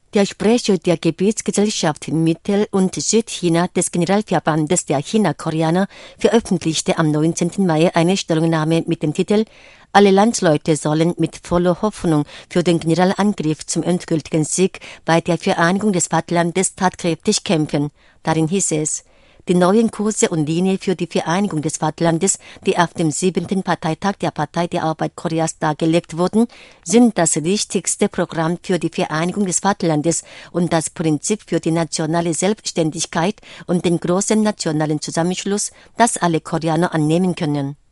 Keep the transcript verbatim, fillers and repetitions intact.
Der Sprecher der Gebietsgesellschaft Mittel- und Südchina des Generalverbandes der China-Koreaner veröffentlichte am neunzehnten Mai eine Stellungnahme mit dem Titel »Alle Landsleute sollen mit voller Hoffnung für den Generalangriff zum endgültigen Sieg bei der Vereinigung des Vaterlandes tatkräftig kämpfen«. Darin hieß es: Die neuen Kurse und Linien für die Vereinigung des Vaterlandes, die auf dem siebten Parteitag der Partei der Arbeit Koreas dargelegt wurden, sind das wichtigste Programm für die Vereinigung des Vaterlandes und das Prinzip für die nationale Selbstständigkeit und den großen nationalen Zusammenschluss, das alle Koreaner annehmen können.